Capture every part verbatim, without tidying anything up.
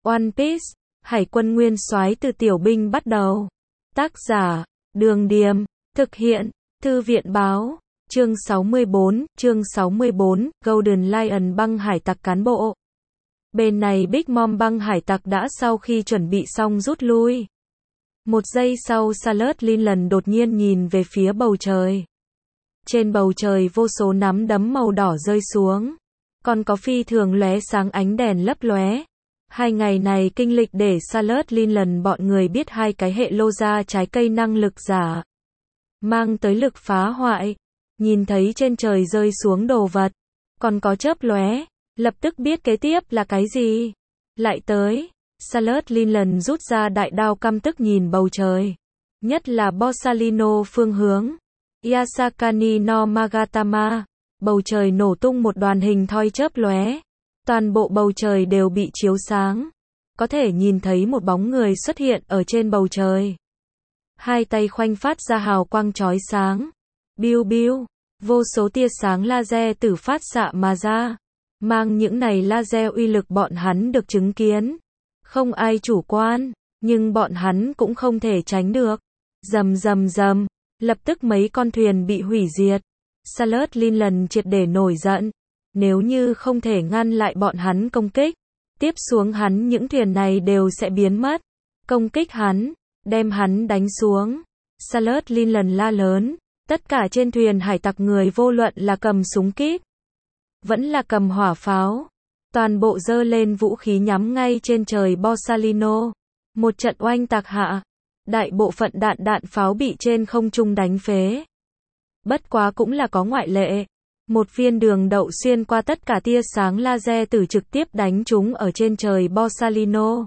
One Piece, Hải quân nguyên soái từ tiểu binh bắt đầu. Tác giả, Đường Điềm, thực hiện, Thư viện báo, chương sáu mươi bốn, chương sáu mươi bốn, Golden Lion băng hải tặc cán bộ. Bên này Big Mom băng hải tặc đã sau khi chuẩn bị xong rút lui. Một giây sau Sailor Lincoln đột nhiên nhìn về phía bầu trời. Trên bầu trời vô số nắm đấm màu đỏ rơi xuống. Còn có phi thường lóe sáng ánh đèn lấp lóe. Hai ngày này kinh lịch để Sailor Lincoln bọn người biết hai cái hệ lô ra trái cây năng lực giả. Mang tới lực phá hoại. Nhìn thấy trên trời rơi xuống đồ vật. Còn có chớp lóe. Lập tức biết kế tiếp là cái gì. Lại tới. Sailor Lincoln rút ra đại đao căm tức nhìn bầu trời. Nhất là Borsalino phương hướng. Yasakani no Magatama. Bầu trời nổ tung một đoàn hình thoi chớp lóe. Toàn bộ bầu trời đều bị chiếu sáng. Có thể nhìn thấy một bóng người xuất hiện ở trên bầu trời. Hai tay khoanh phát ra hào quang chói sáng. Biu biu. Vô số tia sáng laser từ phát xạ mà ra. Mang những này laser uy lực bọn hắn được chứng kiến. Không ai chủ quan. Nhưng bọn hắn cũng không thể tránh được. Rầm rầm rầm. Lập tức mấy con thuyền bị hủy diệt. Sailor Lincoln triệt để nổi giận. Nếu như không thể ngăn lại bọn hắn công kích, tiếp xuống hắn những thuyền này đều sẽ biến mất. Công kích hắn, đem hắn đánh xuống. Sailor Lincoln la lớn, tất cả trên thuyền hải tặc người vô luận là cầm súng kíp, vẫn là cầm hỏa pháo, toàn bộ giơ lên vũ khí nhắm ngay trên trời Borsalino. Một trận oanh tạc hạ, đại bộ phận đạn đạn pháo bị trên không trung đánh phế. Bất quá cũng là có ngoại lệ. Một viên đường đậu xuyên qua tất cả tia sáng laser từ trực tiếp đánh chúng ở trên trời Borsalino.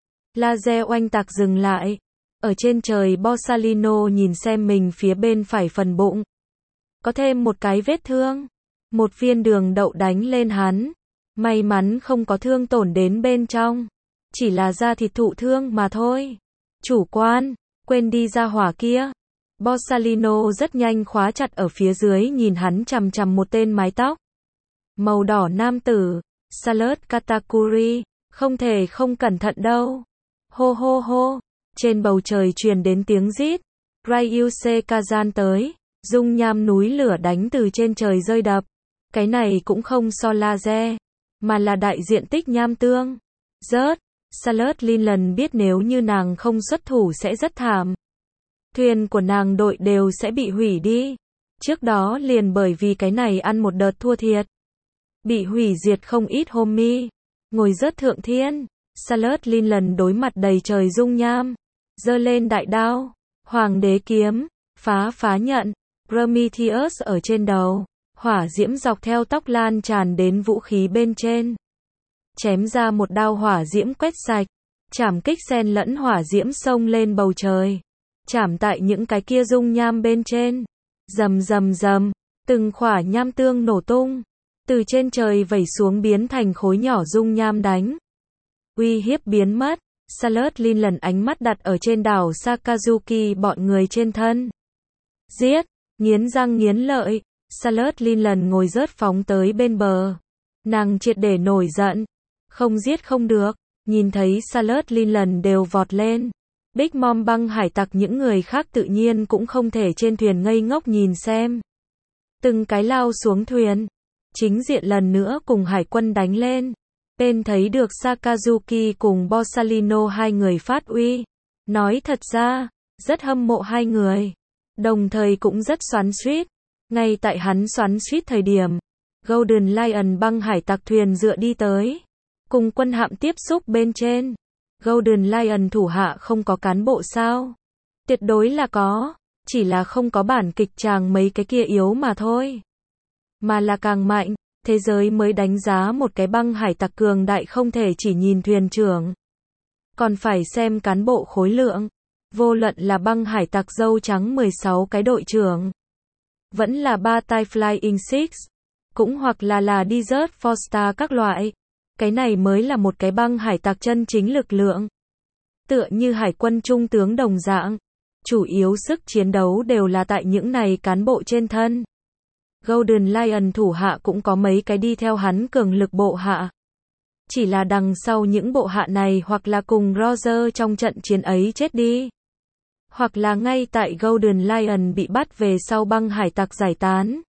Laser oanh tạc dừng lại. Ở trên trời Borsalino nhìn xem mình phía bên phải phần bụng. Có thêm một cái vết thương. Một viên đường đậu đánh lên hắn. May mắn không có thương tổn đến bên trong. Chỉ là da thịt thụ thương mà thôi. Chủ quan, quên đi ra hỏa kia. Borsalino rất nhanh khóa chặt ở phía dưới nhìn hắn chằm chằm một tên mái tóc màu đỏ nam tử, Sailor Katakuri, không thể không cẩn thận đâu. Hô hô hô, trên bầu trời truyền đến tiếng rít. Ryuse Kazan tới, dung nham núi lửa đánh từ trên trời rơi đập. Cái này cũng không so laser, mà là đại diện tích nham tương. Rớt, Sailor Lincoln biết nếu như nàng không xuất thủ sẽ rất thảm. Thuyền của nàng đội đều sẽ bị hủy đi. Trước đó liền bởi vì cái này ăn một đợt thua thiệt. Bị hủy diệt không ít homie. Ngồi rớt thượng thiên. Sailor Lincoln đối mặt đầy trời dung nham. Giơ lên đại đao. Hoàng đế kiếm. Phá phá nhận. Prometheus ở trên đầu. Hỏa diễm dọc theo tóc lan tràn đến vũ khí bên trên. Chém ra một đao hỏa diễm quét sạch. Chảm kích xen lẫn hỏa diễm xông lên bầu trời. Chảm tại những cái kia dung nham bên trên. Rầm rầm rầm, từng khỏa nham tương nổ tung. Từ trên trời vẩy xuống biến thành khối nhỏ dung nham đánh. Uy hiếp biến mất. Sailor Lincoln ánh mắt đặt ở trên đảo Sakazuki bọn người trên thân. Giết, nghiến răng nghiến lợi. Sailor Lincoln ngồi rớt phóng tới bên bờ. Nàng triệt để nổi giận. Không giết không được. Nhìn thấy Sailor Lincoln đều vọt lên. Big Mom băng hải tặc những người khác tự nhiên cũng không thể trên thuyền ngây ngốc nhìn xem. Từng cái lao xuống thuyền. Chính diện lần nữa cùng hải quân đánh lên. Bên thấy được Sakazuki cùng Borsalino hai người phát uy. Nói thật ra, rất hâm mộ hai người. Đồng thời cũng rất xoắn xuýt. Ngay tại hắn xoắn xuýt thời điểm, Golden Lion băng hải tặc thuyền dựa đi tới. Cùng quân hạm tiếp xúc bên trên. Golden Lion thủ hạ không có cán bộ sao? Tuyệt đối là có, chỉ là không có bản kịch tràng mấy cái kia yếu mà thôi. Mà là càng mạnh, thế giới mới đánh giá một cái băng hải tặc cường đại không thể chỉ nhìn thuyền trưởng. Còn phải xem cán bộ khối lượng. Vô luận là băng hải tặc dâu trắng mười sáu cái đội trưởng. Vẫn là ba tai Flying Six. Cũng hoặc là là Desert Foster các loại. Cái này mới là một cái băng hải tặc chân chính lực lượng. Tựa như hải quân trung tướng đồng dạng. Chủ yếu sức chiến đấu đều là tại những này cán bộ trên thân. Golden Lion thủ hạ cũng có mấy cái đi theo hắn cường lực bộ hạ. chỉ là đằng sau những bộ hạ này hoặc là cùng Roger trong trận chiến ấy chết đi, hoặc là ngay tại Golden Lion bị bắt về sau băng hải tặc giải tán.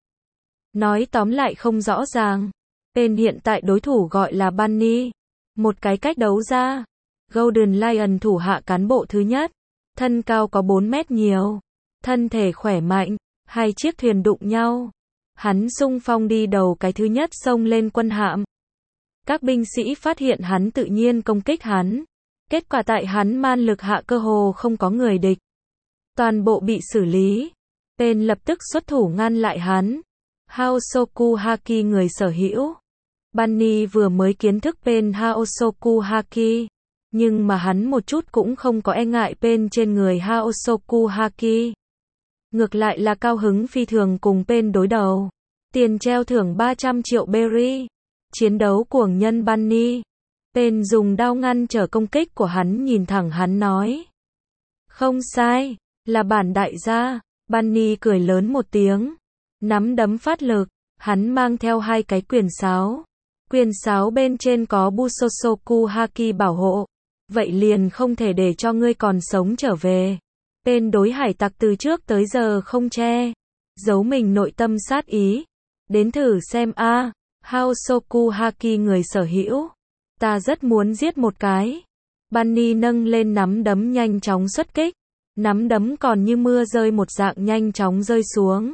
Nói tóm lại không rõ ràng. Tên hiện tại đối thủ gọi là Bunny. Một cái cách đấu ra. Golden Lion thủ hạ cán bộ thứ nhất. Thân cao có bốn mét nhiều. Thân thể khỏe mạnh. Hai chiếc thuyền đụng nhau. Hắn xung phong đi đầu cái thứ nhất xông lên quân hạm. Các binh sĩ phát hiện hắn tự nhiên công kích hắn. Kết quả tại hắn man lực hạ cơ hồ không có người địch. Toàn bộ bị xử lý. Tên lập tức xuất thủ ngăn lại hắn. Haosoku Haki người sở hữu. Bunny vừa mới kiến thức Pen Haosoku Haki, nhưng mà hắn một chút cũng không có e ngại Pen trên người Haosoku Haki. Ngược lại là cao hứng phi thường cùng Pen đối đầu. Tiền treo thưởng ba trăm triệu berry. Chiến đấu cuồng nhân Bunny. Pen dùng đao ngăn trở công kích của hắn, nhìn thẳng hắn nói. Không sai, là bản đại gia. Bunny cười lớn một tiếng. Nắm đấm phát lực, hắn mang theo hai cái quyền sáo. Quyền sáo bên trên có Busosoku Haki bảo hộ. Vậy liền không thể để cho ngươi còn sống trở về. Tên đối hải tặc từ trước tới giờ không che giấu mình nội tâm sát ý. Đến thử xem a, à, Haosoku Haki người sở hữu. Ta rất muốn giết một cái. Bunny nâng lên nắm đấm nhanh chóng xuất kích. Nắm đấm còn như mưa rơi một dạng nhanh chóng rơi xuống.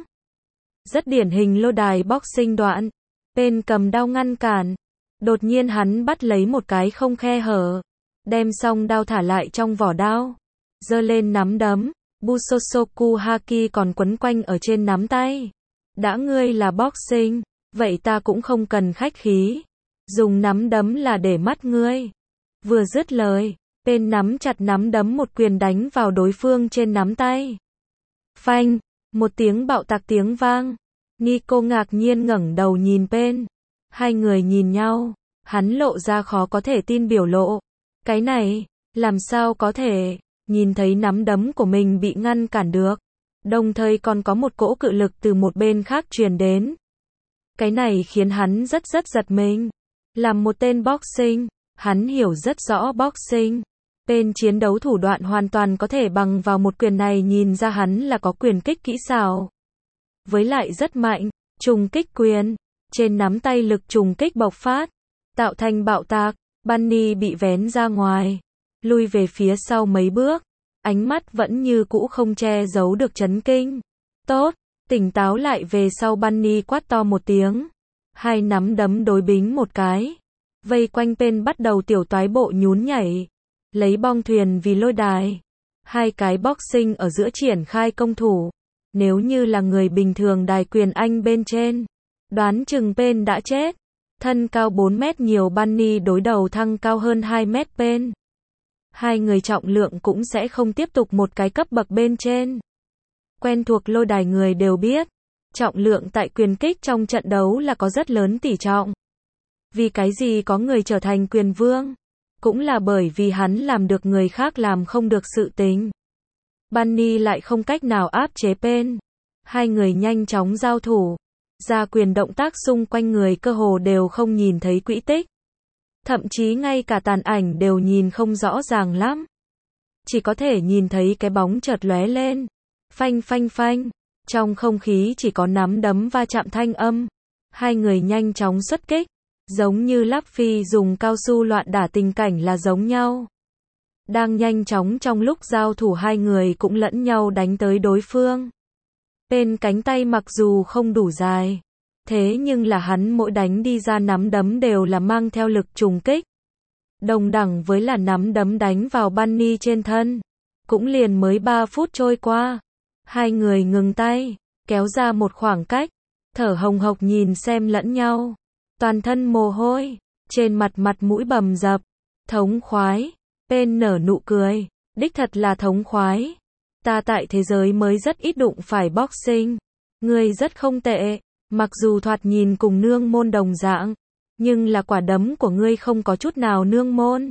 Rất điển hình lô đài boxing đoạn. Pen cầm đao ngăn cản. Đột nhiên hắn bắt lấy một cái không khe hở. Đem xong đao thả lại trong vỏ đao. Giơ lên nắm đấm. Busosoku Haki còn quấn quanh ở trên nắm tay. Đã ngươi là boxing, vậy ta cũng không cần khách khí. Dùng nắm đấm là để mắt ngươi. Vừa dứt lời, Pen nắm chặt nắm đấm một quyền đánh vào đối phương trên nắm tay. Phanh, một tiếng bạo tạc tiếng vang. Nico ngạc nhiên ngẩng đầu nhìn Pen. Hai người nhìn nhau, hắn lộ ra khó có thể tin biểu lộ. Cái này, làm sao có thể, nhìn thấy nắm đấm của mình bị ngăn cản được. Đồng thời còn có một cỗ cự lực từ một bên khác truyền đến. Cái này khiến hắn rất rất giật mình. Làm một tên boxing, hắn hiểu rất rõ boxing. Pen chiến đấu thủ đoạn hoàn toàn có thể bằng vào một quyền này, nhìn ra hắn là có quyền kích kỹ xảo. Với lại rất mạnh, trùng kích quyền. Trên nắm tay lực trùng kích bộc phát, tạo thành bạo tạc. Bunny bị vén ra ngoài, lui về phía sau mấy bước. Ánh mắt vẫn như cũ không che giấu được chấn kinh. Tốt, tỉnh táo lại về sau. Bunny quát to một tiếng. Hai nắm đấm đối bính một cái. Vây quanh Pen bắt đầu tiểu toái bộ nhún nhảy. Lấy bong thuyền vì lôi đài. Hai cái boxing ở giữa triển khai công thủ. Nếu như là người bình thường đài quyền anh bên trên, đoán chừng Pen đã chết. Thân cao bốn mét nhiều Bunny đối đầu thăng cao hơn hai mét Pen. Hai người trọng lượng cũng sẽ không tiếp tục một cái cấp bậc bên trên. Quen thuộc lôi đài người đều biết, trọng lượng tại quyền kích trong trận đấu là có rất lớn tỷ trọng. Vì cái gì có người trở thành quyền vương? Cũng là bởi vì hắn làm được người khác làm không được sự tình. Bunny lại không cách nào áp chế Pen. Hai người nhanh chóng giao thủ. Ra quyền động tác xung quanh người cơ hồ đều không nhìn thấy quỹ tích. Thậm chí ngay cả tàn ảnh đều nhìn không rõ ràng lắm. Chỉ có thể nhìn thấy cái bóng chợt lóe lên. Phanh phanh phanh. Trong không khí chỉ có nắm đấm va chạm thanh âm. Hai người nhanh chóng xuất kích. Giống như Luffy dùng cao su loạn đả tình cảnh là giống nhau. Đang nhanh chóng trong lúc giao thủ hai người cũng lẫn nhau đánh tới đối phương. Pen cánh tay mặc dù không đủ dài, thế nhưng là hắn mỗi đánh đi ra nắm đấm đều là mang theo lực trùng kích. Đồng đẳng với là nắm đấm đánh vào Bunny trên thân. Cũng liền mới ba phút trôi qua. Hai người ngừng tay, kéo ra một khoảng cách, thở hồng hộc nhìn xem lẫn nhau. Toàn thân mồ hôi, trên mặt mặt mũi bầm dập. Thống khoái. Pen nở nụ cười. Đích thật là thống khoái. Ta tại thế giới mới rất ít đụng phải boxing. Ngươi rất không tệ. Mặc dù thoạt nhìn cùng nương môn đồng dạng, nhưng là quả đấm của ngươi không có chút nào nương môn.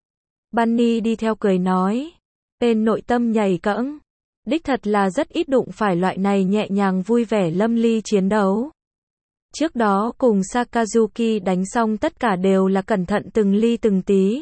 Bunny đi theo cười nói. Pen nội tâm nhảy cẫng. Đích thật là rất ít đụng phải loại này nhẹ nhàng vui vẻ lâm ly chiến đấu. Trước đó cùng Sakazuki đánh xong tất cả đều là cẩn thận từng ly từng tí.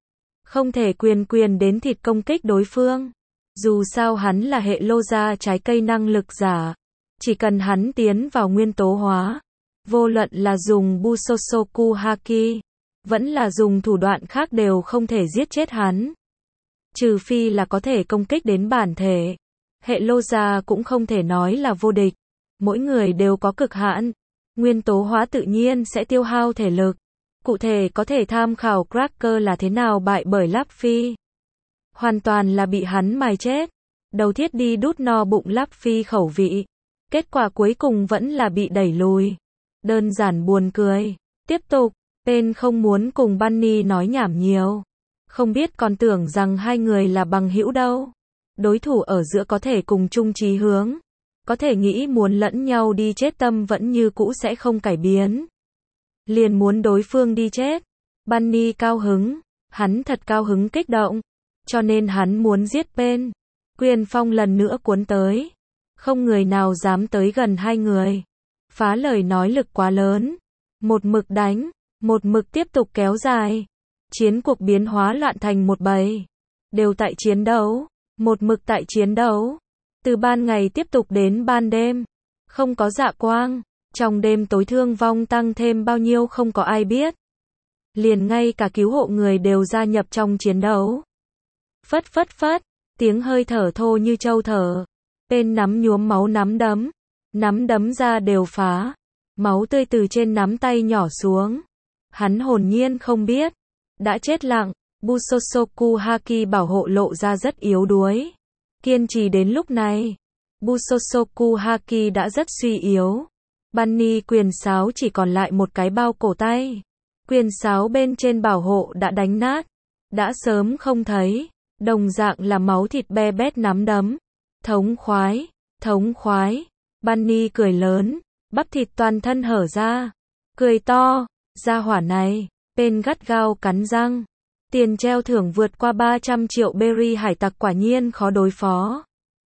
Không thể quyền quyền đến thịt công kích đối phương. Dù sao hắn là hệ lô gia trái cây năng lực giả. Chỉ cần hắn tiến vào nguyên tố hóa. Vô luận là dùng Busosoku Haki, vẫn là dùng thủ đoạn khác đều không thể giết chết hắn. Trừ phi là có thể công kích đến bản thể. Hệ lô gia cũng không thể nói là vô địch. Mỗi người đều có cực hạn. Nguyên tố hóa tự nhiên sẽ tiêu hao thể lực. Cụ thể có thể tham khảo Cracker là thế nào bại bởi Luffy. Hoàn toàn là bị hắn mài chết. Đầu thiết đi đút no bụng Luffy khẩu vị. Kết quả cuối cùng vẫn là bị đẩy lùi. Đơn giản buồn cười. Tiếp tục, Pain không muốn cùng Bunny nói nhảm nhiều. Không biết còn tưởng rằng hai người là bằng hữu đâu. Đối thủ ở giữa có thể cùng chung chí hướng. Có thể nghĩ muốn lẫn nhau đi chết tâm vẫn như cũ sẽ không cải biến. Liền muốn đối phương đi chết. Bunny cao hứng. Hắn thật cao hứng kích động. Cho nên hắn muốn giết Pain. Quyền phong lần nữa cuốn tới. Không người nào dám tới gần hai người. Phá lời nói lực quá lớn. Một mực đánh. Một mực tiếp tục kéo dài. Chiến cuộc biến hóa loạn thành một bầy. Đều tại chiến đấu. Một mực tại chiến đấu. Từ ban ngày tiếp tục đến ban đêm. Không có dạ quang. Trong đêm tối thương vong tăng thêm bao nhiêu không có ai biết. Liền ngay cả cứu hộ người đều gia nhập trong chiến đấu. Phất phất phất. Tiếng hơi thở thô như trâu thở. Pain nắm nhuốm máu nắm đấm. Nắm đấm ra đều phá. Máu tươi từ trên nắm tay nhỏ xuống. Hắn hồn nhiên không biết. Đã chết lặng. Busosoku Haki bảo hộ lộ ra rất yếu đuối. Kiên trì đến lúc này. Busosoku Haki đã rất suy yếu. Bunny quyền sáo chỉ còn lại một cái bao cổ tay. Quyền sáo bên trên bảo hộ đã đánh nát. Đã sớm không thấy. Đồng dạng là máu thịt be bét nắm đấm. Thống khoái. Thống khoái. Bunny cười lớn. Bắp thịt toàn thân hở ra. Cười to. Gia hỏa này. Pain gắt gao cắn răng. Tiền treo thưởng vượt qua ba trăm triệu berry hải tặc quả nhiên khó đối phó.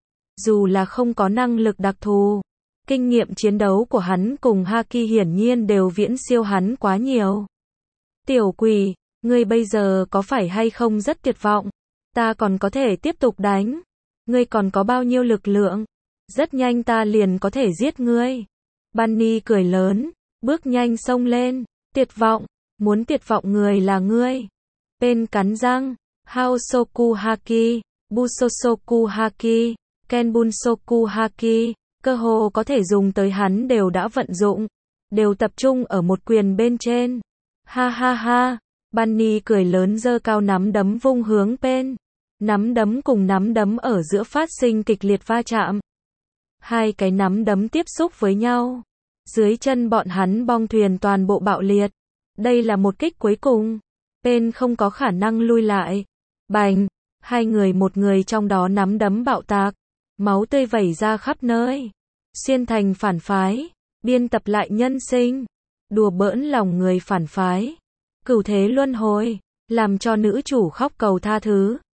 Dù là không có năng lực đặc thù. Kinh nghiệm chiến đấu của hắn cùng Haki hiển nhiên đều viễn siêu hắn quá nhiều. Tiểu quỷ, ngươi bây giờ có phải hay không rất tuyệt vọng? Ta còn có thể tiếp tục đánh. Ngươi còn có bao nhiêu lực lượng? Rất nhanh ta liền có thể giết ngươi. Bunny cười lớn, bước nhanh xông lên. Tuyệt vọng, muốn tuyệt vọng người là ngươi. Pain cắn răng. Haosoku Haki, Busosoku Haki, Kenbunsoku Haki, cơ hồ có thể dùng tới hắn đều đã vận dụng. Đều tập trung ở một quyền bên trên. Ha ha ha. Bunny cười lớn giơ cao nắm đấm vung hướng Pain. Nắm đấm cùng nắm đấm ở giữa phát sinh kịch liệt va chạm. Hai cái nắm đấm tiếp xúc với nhau. Dưới chân bọn hắn bong thuyền toàn bộ bạo liệt. Đây là một kích cuối cùng. Pain không có khả năng lui lại. Bành. Hai người một người trong đó nắm đấm bạo tạc. Máu tươi vẩy ra khắp nơi. Xuyên thành phản phái. Biên tập lại nhân sinh. Đùa bỡn lòng người phản phái. Cửu thế luân hồi. Làm cho nữ chủ khóc cầu tha thứ.